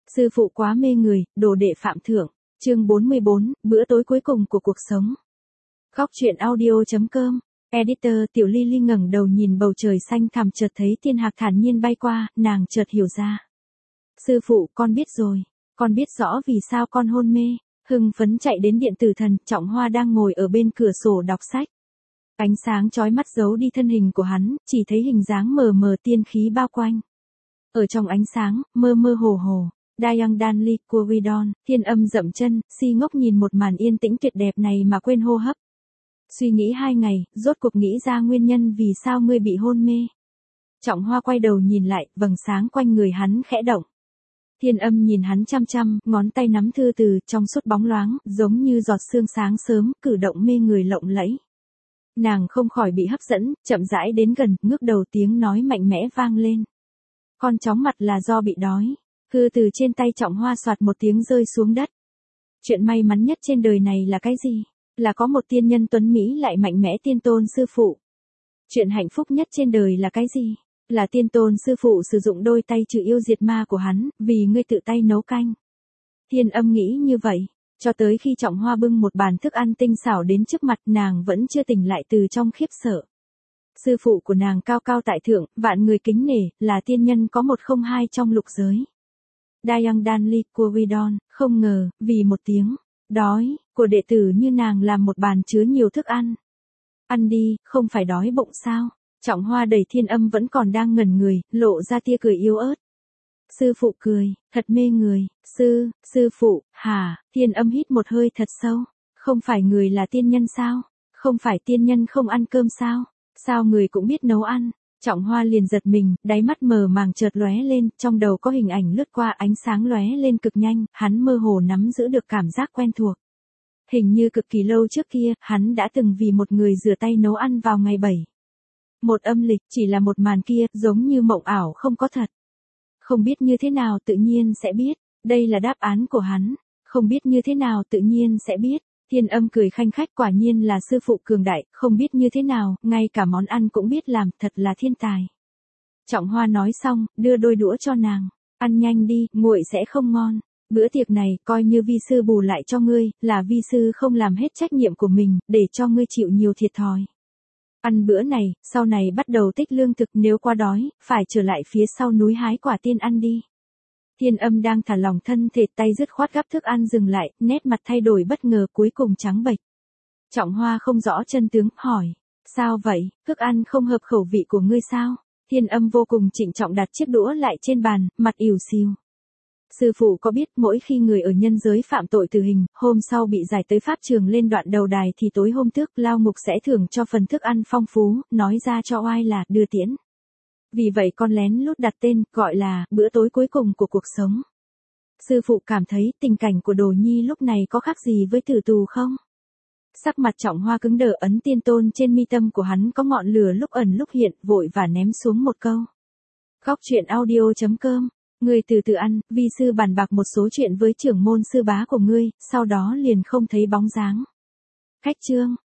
Sư phụ quá mê người, đồ đệ phạm thượng. Chương 44, bữa tối cuối cùng của cuộc sống. Góc truyện audio.com. Editor Tiểu Ly Ly ngẩng đầu nhìn bầu trời xanh thẳm, chợt thấy thiên hạc thản nhiên bay qua, nàng chợt hiểu ra. Sư phụ, con biết rồi. Con biết rõ vì sao con hôn mê. Hưng phấn chạy đến điện tử thần, Trọng Hoa đang ngồi ở bên cửa sổ đọc sách. Ánh sáng chói mắt giấu đi thân hình của hắn, chỉ thấy hình dáng mờ mờ tiên khí bao quanh. Ở trong ánh sáng, mơ mơ hồ hồ. Dayang Danli Kuridon, Thiên Âm dậm chân, si ngốc nhìn một màn yên tĩnh tuyệt đẹp này mà quên hô hấp. Suy nghĩ 2 ngày, rốt cuộc nghĩ ra nguyên nhân vì sao ngươi bị hôn mê. Trọng Hoa quay đầu nhìn lại, vầng sáng quanh người hắn khẽ động. Thiên Âm nhìn hắn chăm chăm, ngón tay nắm thư từ, trong suốt bóng loáng, giống như giọt sương sáng sớm, cử động mê người lộng lẫy. Nàng không khỏi bị hấp dẫn, chậm rãi đến gần, ngước đầu, tiếng nói mạnh mẽ vang lên. Con chóng mặt là do bị đói. Thư từ trên tay Trọng Hoa soạt một tiếng rơi xuống đất. Chuyện may mắn nhất trên đời này là cái gì? Là có một tiên nhân tuấn Mỹ lại mạnh mẽ tiên tôn sư phụ. Chuyện hạnh phúc nhất trên đời là cái gì? Là tiên tôn sư phụ sử dụng đôi tay trừ yêu diệt ma của hắn, vì ngươi tự tay nấu canh. Thiên Âm nghĩ như vậy, cho tới khi Trọng Hoa bưng một bàn thức ăn tinh xảo đến trước mặt, nàng vẫn chưa tỉnh lại từ trong khiếp sợ. Sư phụ của nàng cao cao tại thượng, vạn người kính nể, là tiên nhân có 102 trong lục giới. Dayang Danli Kuridon, không ngờ, vì một tiếng đói của đệ tử như nàng làm một bàn chứa nhiều thức ăn. Ăn đi, không phải đói bụng sao? Trọng Hoa đẩy Thiên Âm vẫn còn đang ngẩn người, lộ ra tia cười yếu ớt. Sư phụ cười, thật mê người. Sư phụ, hả? Thiên Âm hít một hơi thật sâu. Không phải người là tiên nhân sao? Không phải tiên nhân không ăn cơm sao? Sao người cũng biết nấu ăn? Trọng Hoa liền giật mình, đáy mắt mờ màng chợt lóe lên, trong đầu có hình ảnh lướt qua, ánh sáng lóe lên cực nhanh, hắn mơ hồ nắm giữ được cảm giác quen thuộc. Hình như cực kỳ lâu trước kia, hắn đã từng vì một người rửa tay nấu ăn vào ngày 7. Một âm lịch, chỉ là một màn kia, giống như mộng ảo không có thật. Không biết như thế nào tự nhiên sẽ biết, đây là đáp án của hắn. Không biết như thế nào tự nhiên sẽ biết. Thiên Âm cười khanh khách, quả nhiên là sư phụ cường đại, không biết như thế nào, ngay cả món ăn cũng biết làm, thật là thiên tài. Trọng Hoa nói xong, đưa đôi đũa cho nàng. Ăn nhanh đi, nguội sẽ không ngon. Bữa tiệc này, coi như vi sư bù lại cho ngươi, là vi sư không làm hết trách nhiệm của mình, để cho ngươi chịu nhiều thiệt thòi. Ăn bữa này, sau này bắt đầu tích lương thực, nếu quá đói, phải trở lại phía sau núi hái quả tiên ăn đi. Thiên Âm đang thả lỏng thân thể, tay dứt khoát gắp thức ăn dừng lại, nét mặt thay đổi bất ngờ, cuối cùng trắng bệch. Trọng Hoa không rõ chân tướng, hỏi. Sao vậy, thức ăn không hợp khẩu vị của ngươi sao? Thiên Âm vô cùng trịnh trọng đặt chiếc đũa lại trên bàn, mặt ỉu xìu. Sư phụ có biết mỗi khi người ở nhân giới phạm tội tử hình, hôm sau bị giải tới pháp trường lên đoạn đầu đài thì tối hôm tước lao ngục sẽ thưởng cho phần thức ăn phong phú, nói ra cho oai là đưa tiễn. Vì vậy con lén lút đặt tên, gọi là, bữa tối cuối cùng của cuộc sống. Sư phụ cảm thấy tình cảnh của Đồ Nhi lúc này có khác gì với tử tù không? Sắc mặt Trọng Hoa cứng đờ, ấn tiên tôn trên mi tâm của hắn có ngọn lửa lúc ẩn lúc hiện, vội và ném xuống một câu. Góc truyện audio.com. Ngươi từ từ ăn, vi sư bàn bạc một số chuyện với trưởng môn sư bá của ngươi, sau đó liền không thấy bóng dáng. Khách chương.